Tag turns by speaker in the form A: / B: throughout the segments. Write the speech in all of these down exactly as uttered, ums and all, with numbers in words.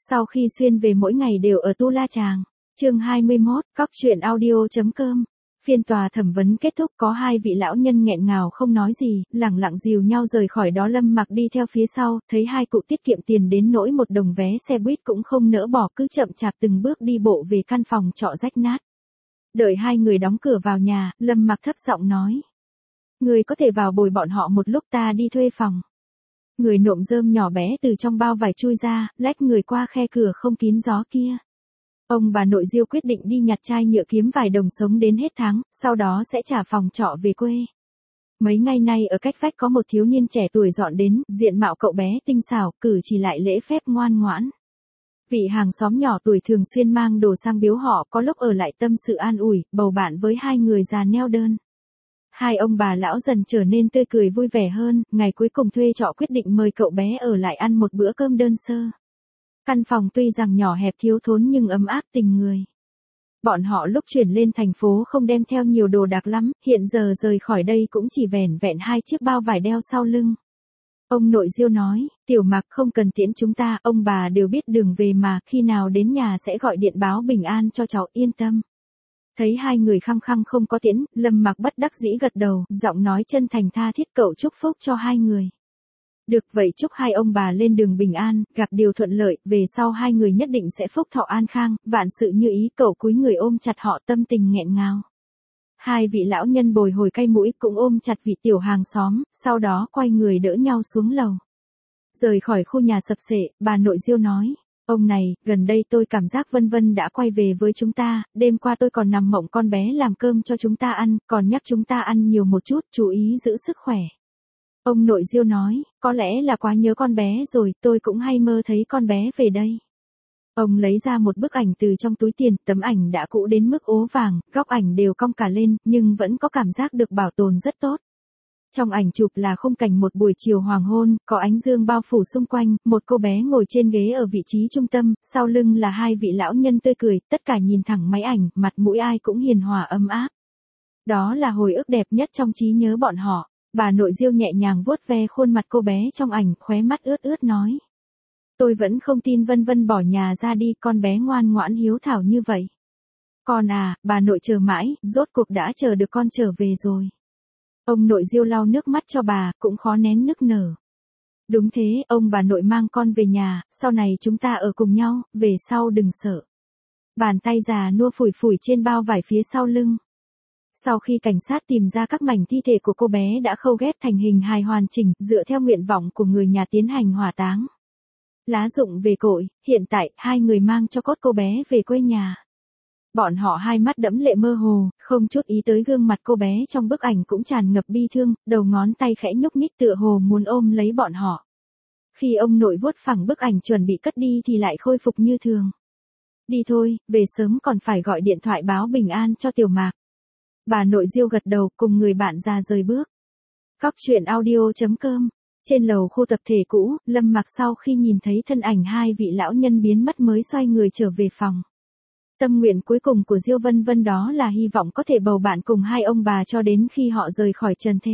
A: Sau khi xuyên về mỗi ngày đều ở Tu La Chàng. Chương hai mươi mốt, cóc truyện audio.com. Phiên tòa thẩm vấn kết thúc, có hai vị lão nhân nghẹn ngào không nói gì, lẳng lặng dìu nhau rời khỏi đó. Lâm Mặc đi theo phía sau, thấy hai cụ tiết kiệm tiền đến nỗi một đồng vé xe buýt cũng không nỡ bỏ, cứ chậm chạp từng bước đi bộ về căn phòng trọ rách nát. Đợi hai người đóng cửa vào nhà, Lâm Mặc thấp giọng nói: "Người có thể vào bồi bọn họ một lúc, ta đi thuê phòng." Người nộm rơm nhỏ bé từ trong bao vải chui ra, lách người qua khe cửa không kín gió kia. Ông bà nội Diêu quyết định đi nhặt chai nhựa kiếm vài đồng sống đến hết tháng, sau đó sẽ trả phòng trọ về quê. Mấy ngày nay ở cách vách có một thiếu niên trẻ tuổi dọn đến, diện mạo cậu bé tinh xảo, cử chỉ lại lễ phép ngoan ngoãn. Vị hàng xóm nhỏ tuổi thường xuyên mang đồ sang biếu họ, có lúc ở lại tâm sự an ủi, bầu bạn với hai người già neo đơn. Hai ông bà lão dần trở nên tươi cười vui vẻ hơn, ngày cuối cùng thuê trọ quyết định mời cậu bé ở lại ăn một bữa cơm đơn sơ. Căn phòng tuy rằng nhỏ hẹp thiếu thốn nhưng ấm áp tình người. Bọn họ lúc chuyển lên thành phố không đem theo nhiều đồ đạc lắm, hiện giờ rời khỏi đây cũng chỉ vẻn vẹn hai chiếc bao vải đeo sau lưng. Ông nội Diêu nói: "Tiểu Mặc không cần tiễn chúng ta, ông bà đều biết đường về mà, khi nào đến nhà sẽ gọi điện báo bình an cho cháu, yên tâm." Thấy hai người khăng khăng không có tiễn, Lâm Mặc bất đắc dĩ gật đầu, giọng nói chân thành tha thiết: "Cậu chúc phúc cho hai người." "Được vậy, chúc hai ông bà lên đường bình an, gặp điều thuận lợi, về sau hai người nhất định sẽ phúc thọ an khang, vạn sự như ý." Cậu cúi người ôm chặt họ, tâm tình nghẹn ngào. Hai vị lão nhân bồi hồi cay mũi cũng ôm chặt vị tiểu hàng xóm, sau đó quay người đỡ nhau xuống lầu. Rời khỏi khu nhà sập xệ, bà nội Diêu nói: "Ông này, gần đây tôi cảm giác Vân Vân đã quay về với chúng ta, đêm qua tôi còn nằm mộng con bé làm cơm cho chúng ta ăn, còn nhắc chúng ta ăn nhiều một chút, chú ý giữ sức khỏe." Ông nội Diêu nói: "Có lẽ là quá nhớ con bé rồi, tôi cũng hay mơ thấy con bé về đây." Ông lấy ra một bức ảnh từ trong túi tiền, tấm ảnh đã cũ đến mức ố vàng, góc ảnh đều cong cả lên, nhưng vẫn có cảm giác được bảo tồn rất tốt. Trong ảnh chụp là khung cảnh một buổi chiều hoàng hôn, có ánh dương bao phủ xung quanh, một cô bé ngồi trên ghế ở vị trí trung tâm, sau lưng là hai vị lão nhân tươi cười, tất cả nhìn thẳng máy ảnh, mặt mũi ai cũng hiền hòa ấm áp. Đó là hồi ức đẹp nhất trong trí nhớ bọn họ. Bà nội Diêu nhẹ nhàng vuốt ve khuôn mặt cô bé trong ảnh, khóe mắt ướt ướt nói: "Tôi vẫn không tin Vân Vân bỏ nhà ra đi, con bé ngoan ngoãn hiếu thảo như vậy. Con à, bà nội chờ mãi, rốt cuộc đã chờ được con trở về rồi." Ông nội Diêu lau nước mắt cho bà, cũng khó nén nức nở. "Đúng thế, ông bà nội mang con về nhà, sau này chúng ta ở cùng nhau, về sau đừng sợ." Bàn tay già nua phủi phủi trên bao vải phía sau lưng. Sau khi cảnh sát tìm ra các mảnh thi thể của cô bé đã khâu ghép thành hình hài hoàn chỉnh, dựa theo nguyện vọng của người nhà tiến hành hỏa táng. Lá rụng về cội, hiện tại, hai người mang cho cốt cô bé về quê nhà. Bọn họ hai mắt đẫm lệ mơ hồ, không chút ý tới gương mặt cô bé trong bức ảnh cũng tràn ngập bi thương, đầu ngón tay khẽ nhúc nhích tựa hồ muốn ôm lấy bọn họ. Khi ông nội vuốt phẳng bức ảnh chuẩn bị cất đi thì lại khôi phục như thường. "Đi thôi, về sớm còn phải gọi điện thoại báo bình an cho Tiểu Mạc." Bà nội Diêu gật đầu, cùng người bạn già rời bước. Cóc truyện audio.com. Trên lầu khu tập thể cũ, Lâm Mặc sau khi nhìn thấy thân ảnh hai vị lão nhân biến mất mới xoay người trở về phòng. Tâm nguyện cuối cùng của Diêu Vân Vân đó là hy vọng có thể bầu bạn cùng hai ông bà cho đến khi họ rời khỏi trần thế.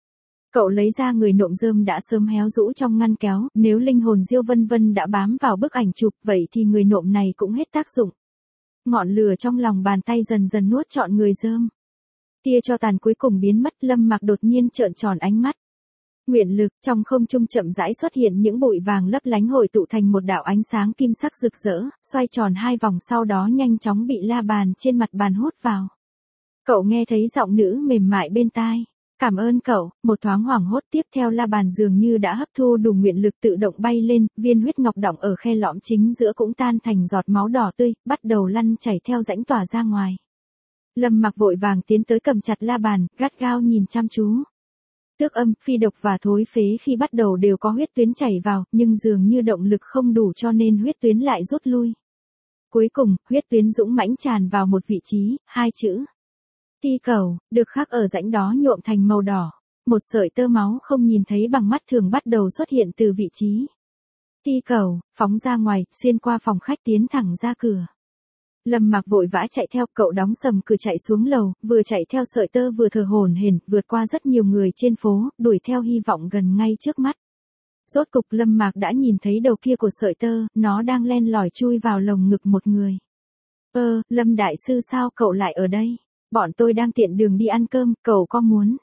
A: Cậu lấy ra người nộm rơm đã sớm héo rũ trong ngăn kéo, nếu linh hồn Diêu Vân Vân đã bám vào bức ảnh chụp, vậy thì người nộm này cũng hết tác dụng. Ngọn lửa trong lòng bàn tay dần dần nuốt trọn người rơm. Tia cho tàn cuối cùng biến mất, Lâm Mặc đột nhiên trợn tròn ánh mắt. Nguyện lực, trong không trung chậm rãi xuất hiện những bụi vàng lấp lánh hội tụ thành một đạo ánh sáng kim sắc rực rỡ, xoay tròn hai vòng sau đó nhanh chóng bị la bàn trên mặt bàn hút vào. Cậu nghe thấy giọng nữ mềm mại bên tai: "Cảm ơn cậu." Một thoáng hoảng hốt, tiếp theo la bàn dường như đã hấp thu đủ nguyện lực tự động bay lên, viên huyết ngọc đọng ở khe lõm chính giữa cũng tan thành giọt máu đỏ tươi, bắt đầu lăn chảy theo rãnh tỏa ra ngoài. Lâm Mặc vội vàng tiến tới cầm chặt la bàn, gắt gao nhìn chăm chú. Tước âm, phi độc và thối phế khi bắt đầu đều có huyết tuyến chảy vào, nhưng dường như động lực không đủ cho nên huyết tuyến lại rút lui. Cuối cùng, huyết tuyến dũng mãnh tràn vào một vị trí, hai chữ ti cầu, được khắc ở rãnh đó nhuộm thành màu đỏ. Một sợi tơ máu không nhìn thấy bằng mắt thường bắt đầu xuất hiện từ vị trí ti cầu, phóng ra ngoài, xuyên qua phòng khách tiến thẳng ra cửa. Lâm Mặc vội vã chạy theo, cậu đóng sầm cửa chạy xuống lầu, vừa chạy theo sợi tơ vừa thở hổn hển, vượt qua rất nhiều người trên phố, đuổi theo hy vọng gần ngay trước mắt. Rốt cục Lâm Mạc đã nhìn thấy đầu kia của sợi tơ, nó đang len lỏi chui vào lồng ngực một người. Ơ, Lâm đại sư sao cậu lại ở đây? Bọn tôi đang tiện đường đi ăn cơm, cậu có muốn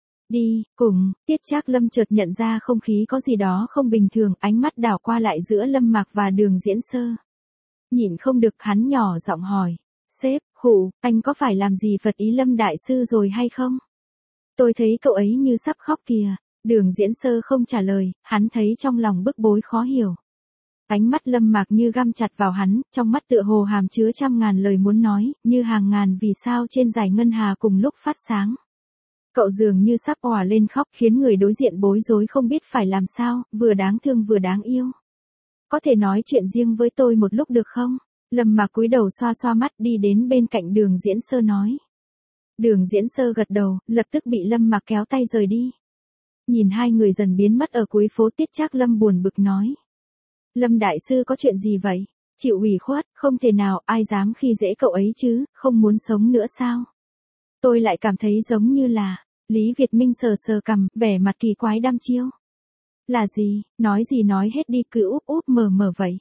A: đi cùng? Tiết Trác Lâm chợt nhận ra không khí có gì đó không bình thường, ánh mắt đảo qua lại giữa Lâm Mạc và Đường Diễn Sơ. Nhịn không được hắn nhỏ giọng hỏi, sếp, khụ, anh có phải làm gì phật ý Lâm đại sư rồi hay không? Tôi thấy cậu ấy như sắp khóc kìa. Đường Diễn Sơ không trả lời, hắn thấy trong lòng bức bối khó hiểu. Ánh mắt Lâm Mạc như găm chặt vào hắn, trong mắt tựa hồ hàm chứa trăm ngàn lời muốn nói, như hàng ngàn vì sao trên dải ngân hà cùng lúc phát sáng. Cậu dường như sắp òa lên khóc, khiến người đối diện bối rối không biết phải làm sao, vừa đáng thương vừa đáng yêu. Có thể nói chuyện riêng với tôi một lúc được không? Lâm Mạc cúi đầu xoa xoa mắt đi đến bên cạnh Đường Diễn Sơ nói. Đường Diễn Sơ gật đầu, lập tức bị Lâm Mạc kéo tay rời đi. Nhìn hai người dần biến mất ở cuối phố, Tiết Trác Lâm buồn bực nói. Lâm đại sư có chuyện gì vậy? Chịu ủy khuất, không thể nào, ai dám khi dễ cậu ấy chứ, không muốn sống nữa sao? Tôi lại cảm thấy giống như là, Lý Việt Minh sờ sờ cằm, vẻ mặt kỳ quái đăm chiêu. Là gì, nói gì nói hết đi, cứ úp úp mờ mờ vậy.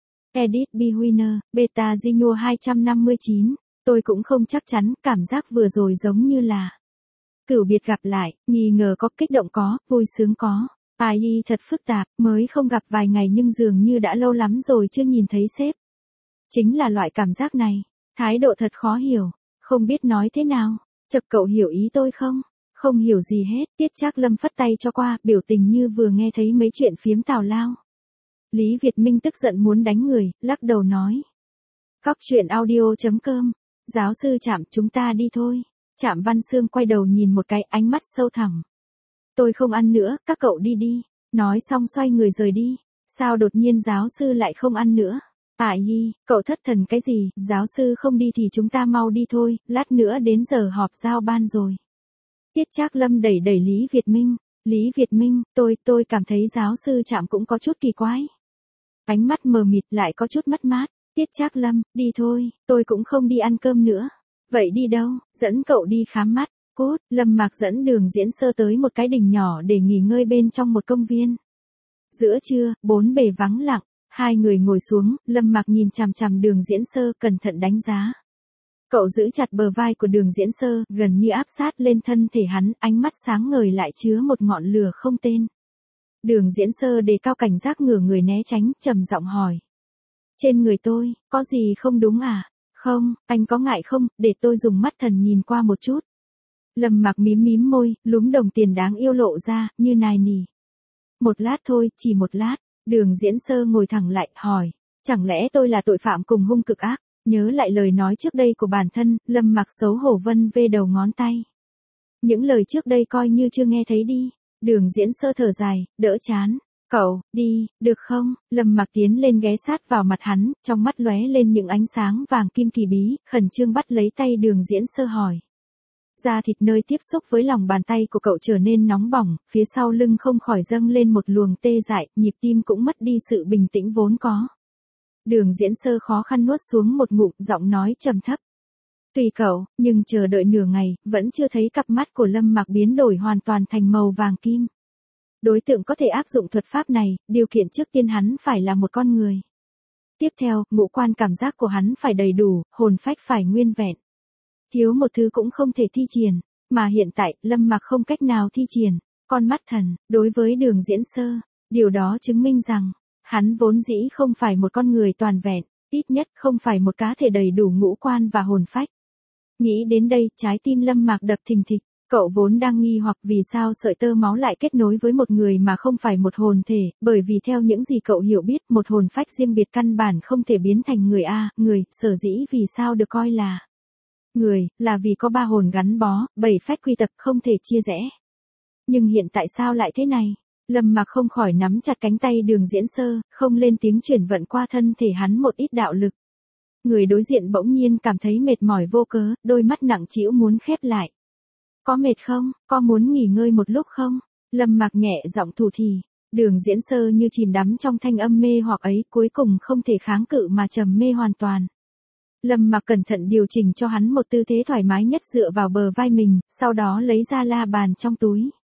A: Edit Bewinner, Beta Zinua hai trăm năm mươi chín, tôi cũng không chắc chắn, cảm giác vừa rồi giống như là cửu biệt gặp lại, nghi ngờ có, kích động có, vui sướng có. Ai y thật phức tạp, mới không gặp vài ngày nhưng dường như đã lâu lắm rồi chưa nhìn thấy sếp. Chính là loại cảm giác này, thái độ thật khó hiểu, không biết nói thế nào. Chật, cậu hiểu ý tôi không? Không hiểu gì hết, Tiết Trác Lâm phất tay cho qua, biểu tình như vừa nghe thấy mấy chuyện phiếm tào lao. Lý Việt Minh tức giận muốn đánh người, lắc đầu nói. Cóc truyện audio chấm com, giáo sư Trạm, chúng ta đi thôi. Trạm Văn Sương quay đầu nhìn một cái, ánh mắt sâu thẳm. Tôi không ăn nữa, các cậu đi đi. Nói xong xoay người rời đi. Sao đột nhiên giáo sư lại không ăn nữa? À Nhi, cậu thất thần cái gì, giáo sư không đi thì chúng ta mau đi thôi, lát nữa đến giờ họp giao ban rồi. Tiết Trác Lâm đẩy đẩy Lý Việt Minh. Lý Việt Minh, tôi, tôi cảm thấy giáo sư Trạm cũng có chút kỳ quái. Ánh mắt mờ mịt lại có chút mất mát. Tiết Trác Lâm, đi thôi, tôi cũng không đi ăn cơm nữa. Vậy đi đâu? Dẫn cậu đi khám mắt. Cốt, Lâm Mạc dẫn Đường Diễn Sơ tới một cái đình nhỏ để nghỉ ngơi bên trong một công viên. Giữa trưa, bốn bề vắng lặng, hai người ngồi xuống, Lâm Mạc nhìn chằm chằm Đường Diễn Sơ, cẩn thận đánh giá. Cậu giữ chặt bờ vai của Đường Diễn Sơ, gần như áp sát lên thân thể hắn, ánh mắt sáng ngời lại chứa một ngọn lửa không tên. Đường Diễn Sơ đề cao cảnh giác, ngửa người né tránh, trầm giọng hỏi. Trên người tôi, có gì không đúng à? Không, anh có ngại không, để tôi dùng mắt thần nhìn qua một chút. Lâm Mạc mím mím môi, lúm đồng tiền đáng yêu lộ ra, như nài nỉ. Một lát thôi, chỉ một lát. Đường Diễn Sơ ngồi thẳng lại, hỏi. Chẳng lẽ tôi là tội phạm cùng hung cực ác? Nhớ lại lời nói trước đây của bản thân, Lâm Mạc xấu hổ vân vê đầu ngón tay. Những lời trước đây coi như chưa nghe thấy đi. Đường Diễn Sơ thở dài, đỡ chán. Cậu, đi, được không? Lâm Mạc tiến lên ghé sát vào mặt hắn, trong mắt lóe lên những ánh sáng vàng kim kỳ bí, khẩn trương bắt lấy tay Đường Diễn Sơ hỏi. Da thịt nơi tiếp xúc với lòng bàn tay của cậu trở nên nóng bỏng, phía sau lưng không khỏi dâng lên một luồng tê dại, nhịp tim cũng mất đi sự bình tĩnh vốn có. Đường Diễn Sơ khó khăn nuốt xuống một ngụm, giọng nói trầm thấp. Tùy cậu, nhưng chờ đợi nửa ngày, vẫn chưa thấy cặp mắt của Lâm Mạc biến đổi hoàn toàn thành màu vàng kim. Đối tượng có thể áp dụng thuật pháp này, điều kiện trước tiên hắn phải là một con người. Tiếp theo, ngũ quan cảm giác của hắn phải đầy đủ, hồn phách phải nguyên vẹn. Thiếu một thứ cũng không thể thi triển, mà hiện tại, Lâm Mạc không cách nào thi triển. Con mắt thần, đối với Đường Diễn Sơ, điều đó chứng minh rằng, hắn vốn dĩ không phải một con người toàn vẹn, ít nhất không phải một cá thể đầy đủ ngũ quan và hồn phách. Nghĩ đến đây, trái tim Lâm Mạc đập thình thịch. Cậu vốn đang nghi hoặc vì sao sợi tơ máu lại kết nối với một người mà không phải một hồn thể, bởi vì theo những gì cậu hiểu biết, một hồn phách riêng biệt căn bản không thể biến thành người A, người, sở dĩ vì sao được coi là người, là vì có ba hồn gắn bó, bảy phách quy tập không thể chia rẽ. Nhưng hiện tại sao lại thế này? Lâm Mạc không khỏi nắm chặt cánh tay Đường Diễn Sơ, không lên tiếng chuyển vận qua thân thể hắn một ít đạo lực. Người đối diện bỗng nhiên cảm thấy mệt mỏi vô cớ, đôi mắt nặng trĩu muốn khép lại. Có mệt không? Có muốn nghỉ ngơi một lúc không? Lâm Mạc nhẹ giọng thủ thì. Đường Diễn Sơ như chìm đắm trong thanh âm mê hoặc ấy, cuối cùng không thể kháng cự mà trầm mê hoàn toàn. Lâm Mạc cẩn thận điều chỉnh cho hắn một tư thế thoải mái nhất dựa vào bờ vai mình, sau đó lấy ra la bàn trong túi.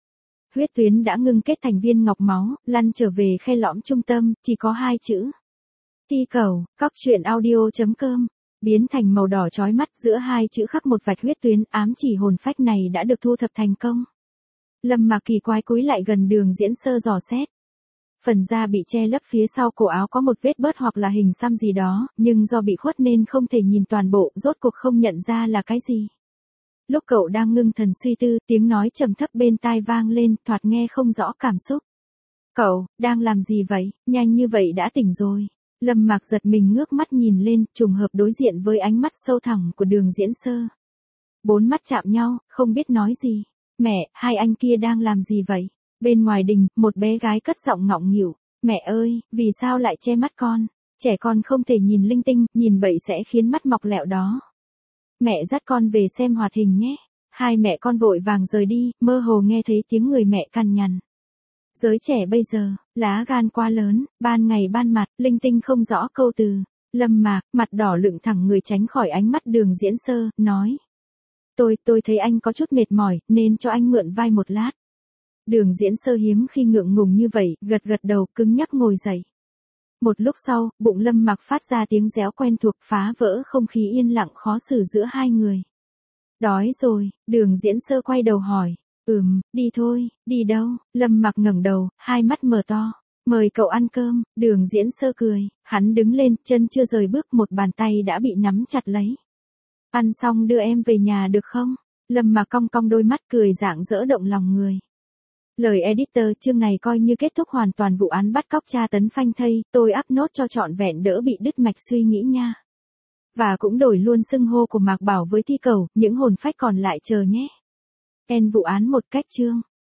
A: Huyết tuyến đã ngưng kết thành viên ngọc máu, lăn trở về khe lõm trung tâm, chỉ có hai chữ. Ti cầu, cóc truyện audio chấm com. Biến thành màu đỏ chói mắt giữa hai chữ khắc một vạch huyết tuyến, ám chỉ hồn phách này đã được thu thập thành công. Lâm Mạc kỳ quái cúi lại gần Đường Diễn Sơ dò xét. Phần da bị che lấp phía sau cổ áo có một vết bớt hoặc là hình xăm gì đó, nhưng do bị khuất nên không thể nhìn toàn bộ, rốt cuộc không nhận ra là cái gì. Lúc cậu đang ngưng thần suy tư, tiếng nói trầm thấp bên tai vang lên, thoạt nghe không rõ cảm xúc. Cậu, đang làm gì vậy, nhanh như vậy đã tỉnh rồi. Lâm Mạc giật mình ngước mắt nhìn lên, trùng hợp đối diện với ánh mắt sâu thẳm của Đường Diễn Sơ. Bốn mắt chạm nhau, không biết nói gì. Mẹ, hai anh kia đang làm gì vậy? Bên ngoài đình, một bé gái cất giọng ngọng nghịu. Mẹ ơi, vì sao lại che mắt con? Trẻ con không thể nhìn linh tinh, nhìn bậy sẽ khiến mắt mọc lẹo đó. Mẹ dắt con về xem hoạt hình nhé. Hai mẹ con vội vàng rời đi, mơ hồ nghe thấy tiếng người mẹ cằn nhằn. Giới trẻ bây giờ, lá gan quá lớn, ban ngày ban mặt, linh tinh không rõ câu từ. Lâm Mạc, mặt đỏ lựng thẳng người tránh khỏi ánh mắt Đường Diễn Sơ, nói. Tôi, tôi thấy anh có chút mệt mỏi, nên cho anh mượn vai một lát. Đường Diễn Sơ hiếm khi ngượng ngùng như vậy, gật gật đầu, cứng nhắc ngồi dậy. Một lúc sau, bụng Lâm Mạc phát ra tiếng réo quen thuộc, phá vỡ không khí yên lặng khó xử giữa hai người. Đói rồi, Đường Diễn Sơ quay đầu hỏi. Ừm, đi thôi, đi đâu? Lâm Mạc ngẩng đầu, hai mắt mở to. Mời cậu ăn cơm. Đường Diễn Sơ cười, hắn đứng lên, chân chưa rời bước, một bàn tay đã bị nắm chặt lấy. Ăn xong đưa em về nhà được không? Lâm Mạc cong cong đôi mắt cười rạng rỡ động lòng người. Lời editor, chương này coi như kết thúc hoàn toàn vụ án bắt cóc tra tấn Phanh Thây, tôi up nốt cho trọn vẹn đỡ bị đứt mạch suy nghĩ nha. Và cũng đổi luôn xưng hô của Mạc Bảo với Thi Cầu, những hồn phách còn lại chờ nhé. End vụ án một cách chương.